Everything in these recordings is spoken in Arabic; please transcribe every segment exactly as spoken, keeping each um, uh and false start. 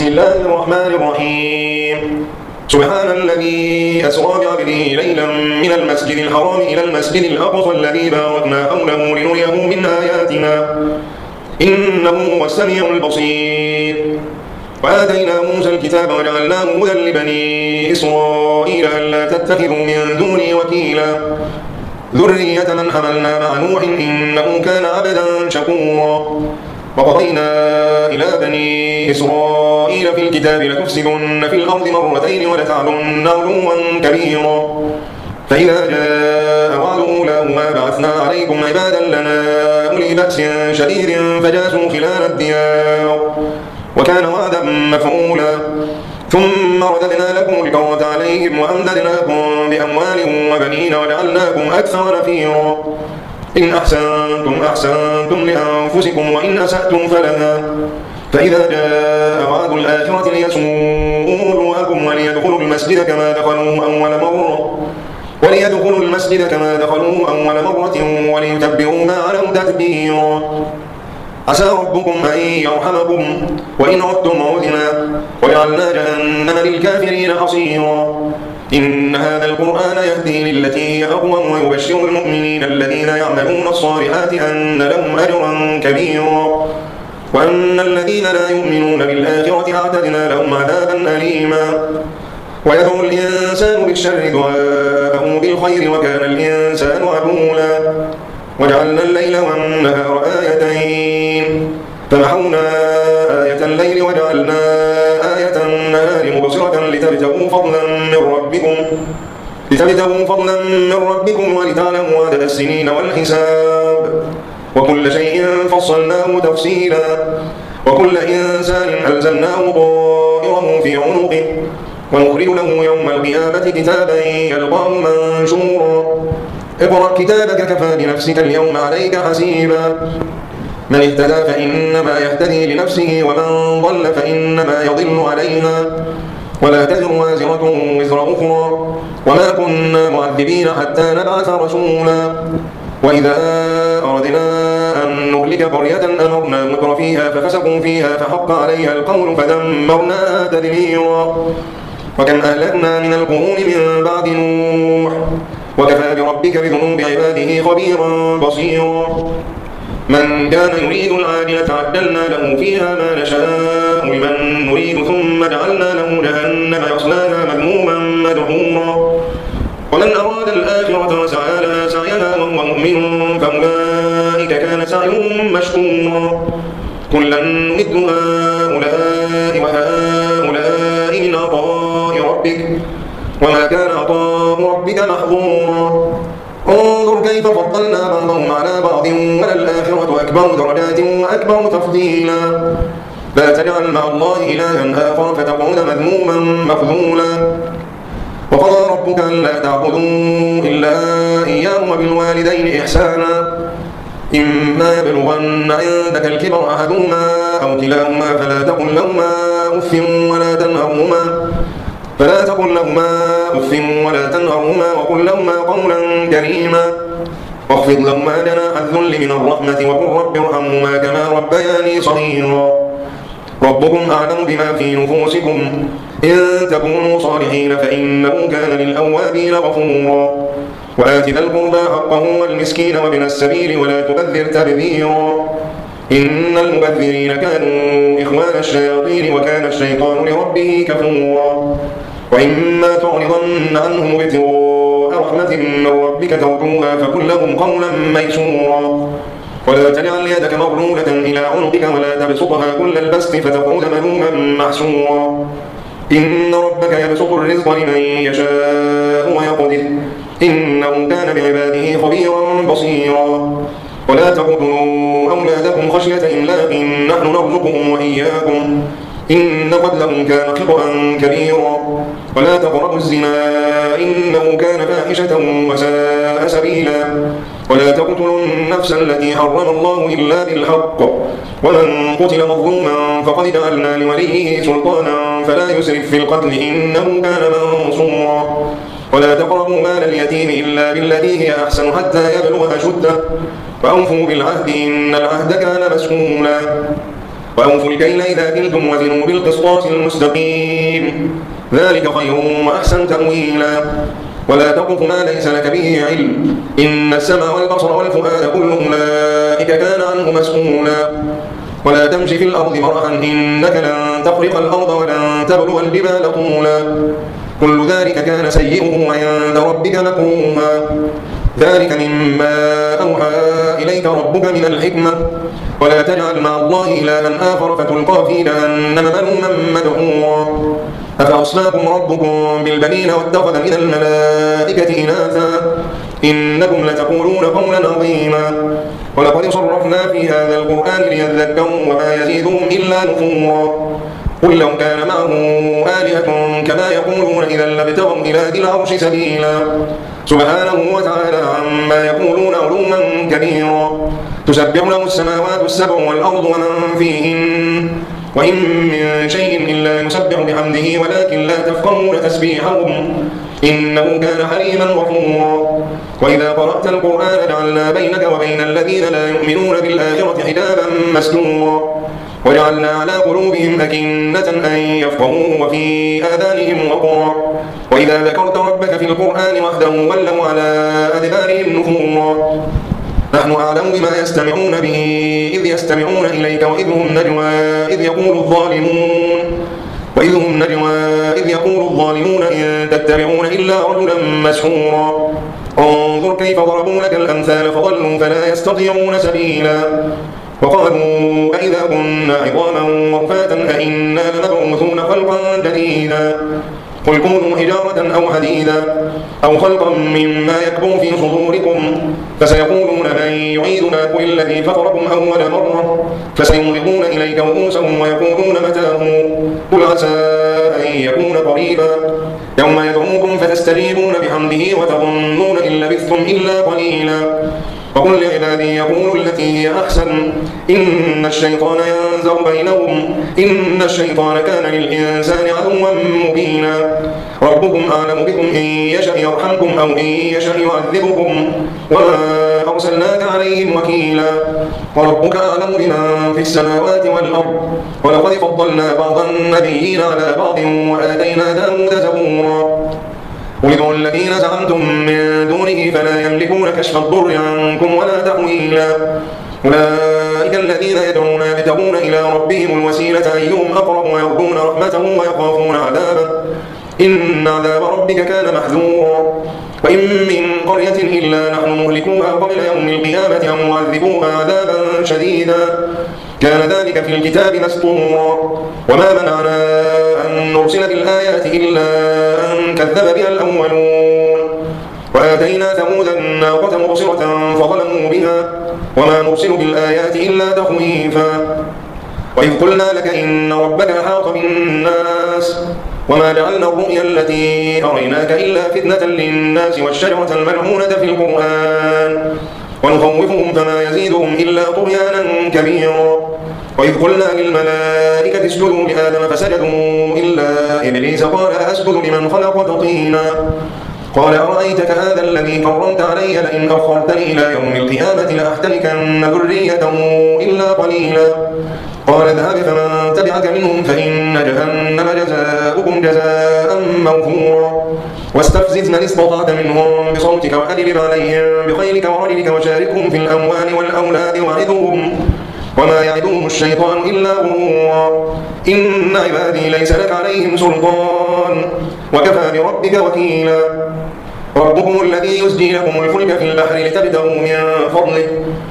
الله الرحمن الرحيم. سبحان الذي أسرى بعبده ليلا من المسجد الحرام إلى المسجد الأقصى الذي باركنا حوله لنريه من آياتنا إنه هو السميع البصير. وآتينا موسى الكتاب وجعلناه هدى لبني إسرائيل ألا تتخذوا من دوني وكيلا ذرية من حملنا مع نوح إنه كان عبدا شكورا. وقضينا إلى بني إسرائيل في الكتاب لتفسدن في الأرض مرتين ولتعلن علوا كبيرا فإذا جاء وعد أولاهما بعثنا عليكم عبادا لنا أولي بأس شديد فجاسوا خلال الديار وكان وعدا مفعولا. ثم رددنا لكم الكرة عليهم وأمددناكم بأموال وبنين وجعلناكم أكثر نفيرا. إن أحسنتم أحسنتم لأنفسكم وإن أسأتم فلها فإذا جاء وعد الآخرة ليسوءوا وجوهكم وليدخلوا المسجد كما دخلوه أول مرة وليدخلوا المسجد كما دخلوه أول مرة وليتبعوا ما علوا تتبيرا. عسى ربكم أن يرحمكم وإن عدتم عدنا وجعلنا جهنم للكافرين حصيرا. إن هذا القرآن يهدي للتي هي أقوم ويبشر المؤمنين الذين يعملون الصالحات أن لهم أجرا كبيرا وأن الذين لا يؤمنون بالآخرة أعتدنا لهم عذابا أليما. ويدعو الإنسان بالشر دعاءه بالخير وكان الإنسان عجولا. وجعلنا الليل والنهار آيتين فمحونا آية الليل وجعلنا آية النهار مبصرة لتبتغوا فضلا من ربكم لتبتغوا فضلا من ربكم ولتعلموا عدد السنين والحساب وكل شيء فصلناه تفصيلا. وكل إنسان ألزمناه طائره في عنقه ونخرج له يوم القيامة كتابا يلقاه منشورا. اقرأ كتابك كفى بنفسك اليوم عليك حسيبا. من اهتدى فإنما يهتدي لنفسه ومن ضل فإنما يضل عليها ولا تزر وازرة وزر أخرى وما كنا معذبين حتى نبعث رسولا. وإذا أردنا أن نهلك قرية أمرنا متر فيها ففسقوا فيها فحق عليها القول فدمرناها تدميرا. وكم أهلكنا من القرون من بعد نوح وكفى بربك بذنوب عباده خبيرا بصيرا. من كان يريد العاجلة عجلنا له فيها ما نشاء لمن نريد ثم جعلنا له جهنم يصلاها مذموما مدحورا. ومن أراد الآخرة وسعى لها سعيها وهو مؤمن فأولئك كان سعيهم مشكورا. كلا نمد هؤلاء وهؤلاء من عطاء ربك وما كان عطاء ربك محظورا. انظر كيف فضلنا بعضهم على بعض وللآخرة أكبر درجات وأكبر تفضيلا. لا تجعل مع الله إلها آخر فتقعد مذموما مخذولا. وقضى ربك ألا تعبدوا إلا إياه وبالوالدين إحسانا إما يبلغن عندك الكبر أحدهما أو كلاهما فلا تقل لهما أف ولا تنهرهما فلا تقل لهما أف ولا تنهرهما وقل لهما قولا كريما. واخفض لهما جناح الذل من الرحمة وقل رب ارحمهما كما ربياني صغيرا. ربكم أعلم بما في نفوسكم إن تكونوا صالحين فإنه كان للأوابين غفورا. وآت ذا القربى حقه والمسكين وابن السبيل ولا تبذر تبذيرا إن المبذرين كانوا إخوان الشياطين وكان الشيطان لربه كفورا. وإما تعرضن عنهم ابتغاء رحمة من ربك ترجوها فقل لهم قولا ميسورا. ولا تجعل يدك مغلولة إلى عنقك ولا تبسطها كل البسط فتقعد ملوما محسورا. إن ربك يبسط الرزق لمن يشاء ويقدر إنه كان بعباده خبيرا بصيرا. ولا تقتلوا أولادكم خشية إملاق نحن نرزقهم وإياكم إن قتلهم كان خطأ كبيرا. ولا تقربوا الزنا إنه كان فاحشة وساء سبيلا. ولا تقتلوا النفس التي حرم الله إلا بالحق ومن قتل مظلوما فقد جعلنا لوليه سلطانا فلا يسرف في القتل إنه كان منصورا. ولا تقربوا مال اليتيم إلا بالتي هي أحسن حتى يبلغ أشده وأوفوا بالعهد إن العهد كان مسؤولا. وأوفوا الكيل إذا كلتم وزنوا بالقسطاس المستقيم ذلك خير وأحسن تأويلا ولا تقف ما ليس لك به علم إن السمع والبصر والفؤاد كل أولئك كان عنه مسؤولا ولا تمشي في الأرض مرحا إنك لن تخرق الأرض ولن تبلغ الجبال طولا كل ذلك كان سيئه عند ربك مكروها ذلك مما أوحى إليك ربك من الحكمة ولا تجعل مع الله إلها آخر فتلقى في جهنم ملوما مدحورا أفأصفاكم ربكم بالبنين واتخذ من الملائكة إناثا إنكم لتقولون قولا عظيما ولقد صرفنا في هذا القرآن ليذكروا وما يزيدهم إلا نفورا قل لو كان معه آلهة كما يقولون إذا لابتغوا إلى ذي العرش سبيلا سبحانه وتعالى عما يقولون علوا كبيرا تسبح له السماوات السبع والأرض ومن فيهن وإن من شيء إلا يسبح بحمده ولكن لا تفقهون تسبيحهم إنه كان حليما غفورا وإذا قرأت القرآن جعلنا بينك وبين الذين لا يؤمنون بالآخرة حجابا مستورا وجعلنا على قلوبهم أكنة أن يفقهوه وفي آذانهم وقرا وإذا ذكرت ربك في القرآن وحده ولوا على أدبارهم نفورا نحن أعلم بما يستمعون به إذ يستمعون إليك وإذ هم نجوى إذ يقول الظالمون وإذ هم نجوى إذ يقول الظالمون إن تتبعون إلا رجلا مسحورا انظر كيف ضربوا لك الأمثال فضلوا فلا يستطيعون سبيلا وقالوا أئذا كنا عظاما ورفاتا أئنا لمبعوثون خلقا جديدا قل كونوا حجارة أو حديدا أو خلقا مما يكبر في صدوركم فسيقولون من يعيدنا قل الذي فطركم أول مرة فسينغضون إليك رؤوسهم ويقولون متاه قل عسى أن يكون قريبا يوم يدعوكم فتستجيبون بحمده وتظنون إن لبثتم إلا قليلا وقل لعبادي يقولوا التي هي أحسن إن الشيطان ينزغ بينهم إن الشيطان كان للإنسان عدوا مبينا ربكم أعلم بكم إن يشأ يرحمكم أو إن يشأ يعذبكم وما أرسلناك عليهم وكيلا وربك أعلم بمن في السماوات والأرض ولقد فضلنا بعض النبيين على بعض وآتينا داود زبورا قل ادعوا الذين زعمتم من دونه فلا يملكون كشف الضر عنكم ولا تحويلا أولئك الذين يدعون يبتغون إلى ربهم الوسيلة أيهم أقرب ويرجون رحمته ويخافون عذابه إن عذاب ربك كان محذورا وإن من قرية إلا نحن مهلكوها قبل يوم القيامة أو معذبوها عذابا شديدا كان ذلك في الكتاب مسطورا وما منعنا أن نرسل بالآيات إلا أن كذب بها الأولون وآتينا ثمود الناقة مبصرة فظلموا بها وما نرسل بالآيات إلا تخويفا وإذ قلنا لك إن ربك أحاط بالناس وما جعلنا الرؤيا التي أريناك إلا فتنة للناس والشجرة الملعونة في القرآن ونخوفهم فما يزيدهم إلا طغيانا كبيرا وإذ قلنا للملائكة اسجدوا لآدم فسجدوا إلا إبليس قال أسجد لمن خلقت طينا قال أرأيتك هذا الذي كرمت علي لئن أخرتني إلى يوم القيامة لأحتركن ذريته إلا قليلا قال اذهب فمن تبعك منهم فإن جهنم جزاؤكم جزاء موفورا واستفزز من استطعت منهم بصوتك وأجلب عليهم بخيلك ورجلك وشاركهم في الأموال والأولاد وعدهم وما يعدهم الشيطان إلا غرورا إن عبادي ليس لك عليهم سلطان وكفى بربك وكيلا ربكم الذي يزجي لكم الفلك في البحر لتبتغوا من فضله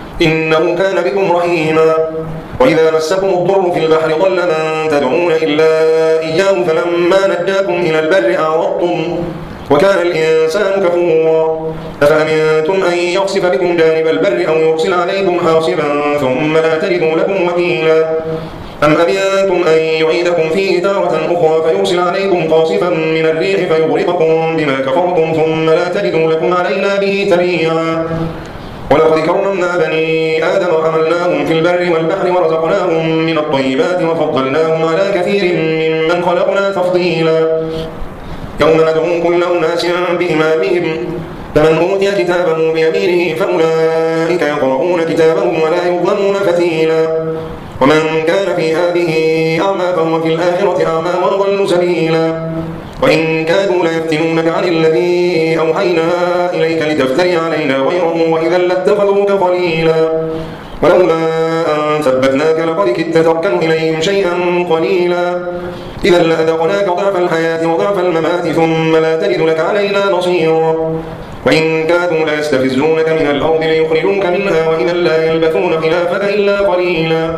إنه كان بكم رحيما وإذا مسكم الضر في البحر ضل من تدعون إلا إياه فلما نجاكم إلى البر أعرضتم وكان الإنسان كفورا أفأمنتم أن يخسف بكم جانب البر أو يرسل عليكم حاصبا ثم لا تجدوا لكم وكيلا أم أمنتم أن يعيدكم فيه تارة أخرى فيرسل عليكم قاصفا من الريح فيغرقكم بما كفرتم ثم لا تجدوا لكم علينا به تبيعا ولقد كرمنا بني آدم وحملناهم في البر والبحر ورزقناهم من الطيبات وفضلناهم على كثير ممن خلقنا تفضيلا يوم ندعو كل أناس بإمامهم فمن أوتي كتابه بيمينه فأولئك يقرؤون كتابهم ولا يظلمون فتيلا ومن كان في هذه أعمى فهو في الآخرة أعمى وأضل سبيلا وإن كادوا ليفتنونك عن الذي أوحينا إليك لتفتري علينا غيره وإذا لاتخذوك خليلا ولولا أن ثبتناك لقد كدت تركن إليهم شيئا قليلا إذا لأذقناك ضعف الحياة وضعف الممات ثم لا تجد لك علينا نصيرا وإن كادوا ليستفزونك من الأرض ليخرجوك منها وإذا لا يلبثون خلافك إلا قليلا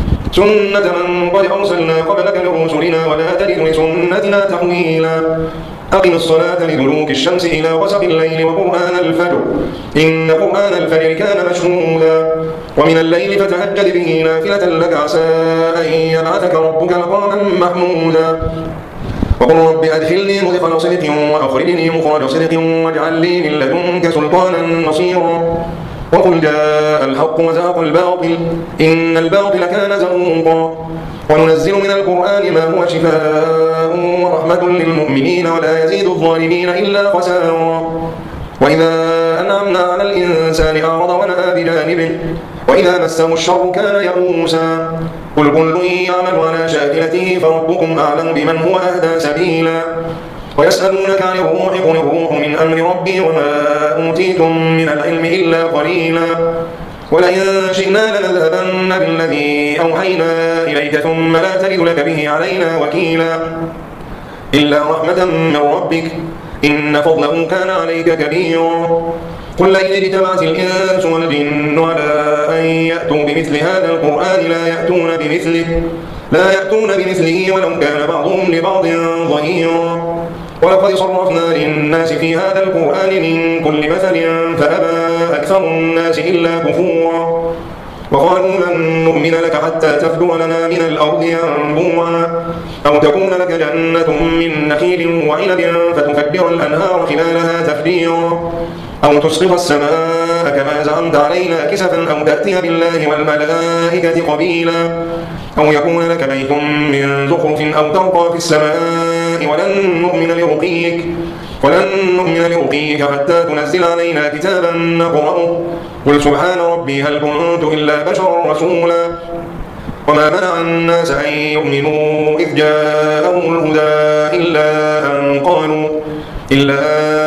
سنة من قد أرسلنا قبلك من رسلنا ولا تجد لسنتنا تحويلا أقم الصلاة لدلوك الشمس إلى غسق الليل وقرآن الفجر إن قرآن الفجر كان مشهودا ومن الليل فتهجد به نافلة لك عسى أن يبعثك ربك مقاما محمودا وقل رب أدخلني مدخل صدق وأخرجني مخرج صدق واجعل لي من لدنك سلطانا نصيرا وقل جاء الحق وزهق الباطل إن الباطل كان زهوقا وننزل من القرآن ما هو شفاء ورحمة للمؤمنين ولا يزيد الظالمين إلا خسارا وإذا أنعمنا على الإنسان أعرض ونأى بجانبه وإذا مسه الشر كان يئوسا قل كل يعمل على شاكلته فربكم أعلم بمن هو أهدى سبيلا ويسألونك عن الروح قل الروح من أمر ربي وما أوتيتم من العلم إلا قليلا ولئن شئنا لنذهبن بالذي أوحينا إليك ثم لا تجد لك به علينا وكيلا إلا رحمة من ربك إن فضله كان عليك كبيرا قل لئن اجتمعت الإنس والجن على أن يأتوا بمثل هذا القرآن لا يأتون بمثله لا يأتون بمثله ولو كان بعضهم لبعض ظهيرا ولقد صرفنا للناس في هذا القرآن من كل مثل فأبى أكثر الناس إلا كفورا وقالوا لن نؤمن لك حتى تفجر لنا من الأرض ينبوعا أو تكون لك جنة من نخيل وعنب فتفجر الأنهار خلالها تفجيرا أو تسقط السماء كما زعمت علينا كسفا أو تأتي بالله والملائكة قبيلا أو يكون لك بيت من زخرف أو ترقى في السماء ولن نؤمن لرقيك ولن نؤمن لرقيك حتى تنزل علينا كتابا نقرأه قل سبحان ربي هل كنت إلا بشرا رسولا وما منع الناس أن يؤمنوا إذ جاءهم الهدى إلا أن قالوا إلا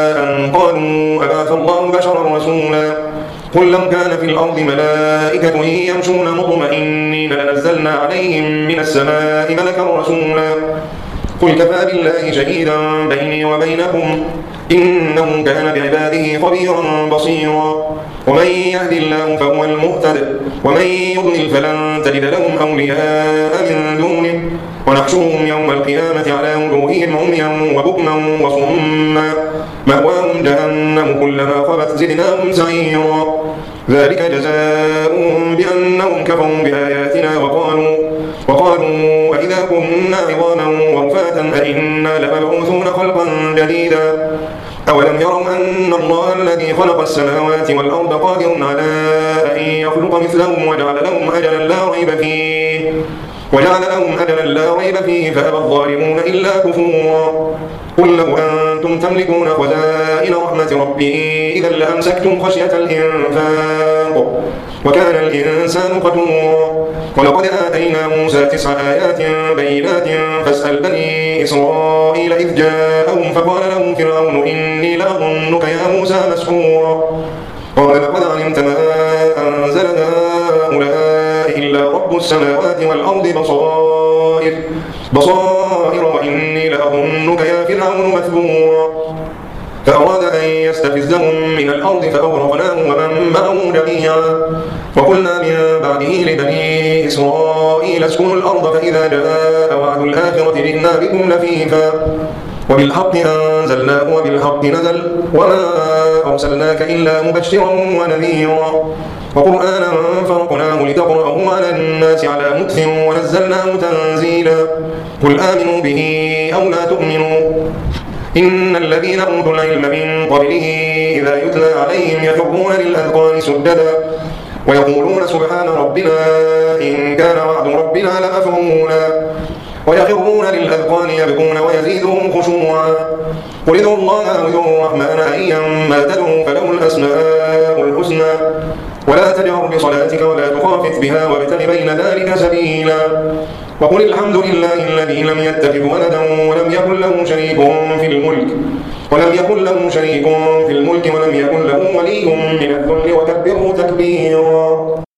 أن قالوا أبعث الله بشرا رسولا قل لو كان في الأرض ملائكة يمشون مطمئنين لنزلنا عليهم من السماء ملكا رسولا قل كفى بالله شهيدا بيني وبينكم إنه كان بعباده خبيرا بصيرا ومن يهد الله فهو المهتد ومن يضلل فلن تجد لهم أولياء من دونه ونحشرهم يوم القيامة على وجوههم عميا وبكما وصما مأواهم جهنم كلما خبت زدناهم سعيرا ذلك جزاؤهم بأنهم كفروا بآياتنا وقالوا وقالوا أإذا كنا عظاما ورفاتا أإنا لمبعوثون خلقا جديدا أولم يروا أن الله الذي خلق السماوات والأرض قادر على أن يخلق مثلهم وجعل لهم أجلا لا ريب فيه وجعل لهم أجلا لا ريب فيه فأبى الظالمون إلا كفورا قل لو أنتم تملكون خزائن رحمة ربي إذا لأمسكتم خشية الإنفاق وكان الإنسان قتورا ولقد آتينا موسى تسع آيات بينات فاسأل بني إسرائيل إذ جاءهم فقال له فرعون إني لأظنك يا موسى مسحورا قال لقد علمت ما أنزل هؤلاء إلا رب السماوات والأرض بصائر بصائر وإني لأظنك يا فرعون مثبورا فأراد أن يستفزهم من الأرض فأغرقناه ومن معه جميعا وقلنا من بعده لبني إسرائيل اسكنوا الأرض فإذا جاء وعد الآخرة جئنا بكم لفيفا وبالحق أنزلناه وبالحق نزل وما أرسلناك إلا مبشرا ونذيرا وقرآنا فرقناه لتقرأه على الناس على مكث ونزلناه تنزيلا قل آمنوا به أو لا تؤمنوا إن الذين أوتوا العلم من قبله إذا يتلى عليهم يخرون للأذقان سجدا ويقولون سبحان ربنا إن كان وعد ربنا لمفعولا ويخرون للأذقان يبكون ويزيدهم خشوعا قل ادعوا الله أو ادعوا الرحمن أيما تدعوا فله الأسماء الحسنى ولا تجهر بصلاتك ولا تخافت بها وابتغ بين ذلك سبيلا وقل الحمد لله الذي لم يتخذ ولدا ولم يكن له شريك في الملك ولم يكن له شريك في الملك ولم يكن له ولي من الذل وكبره تكبيرا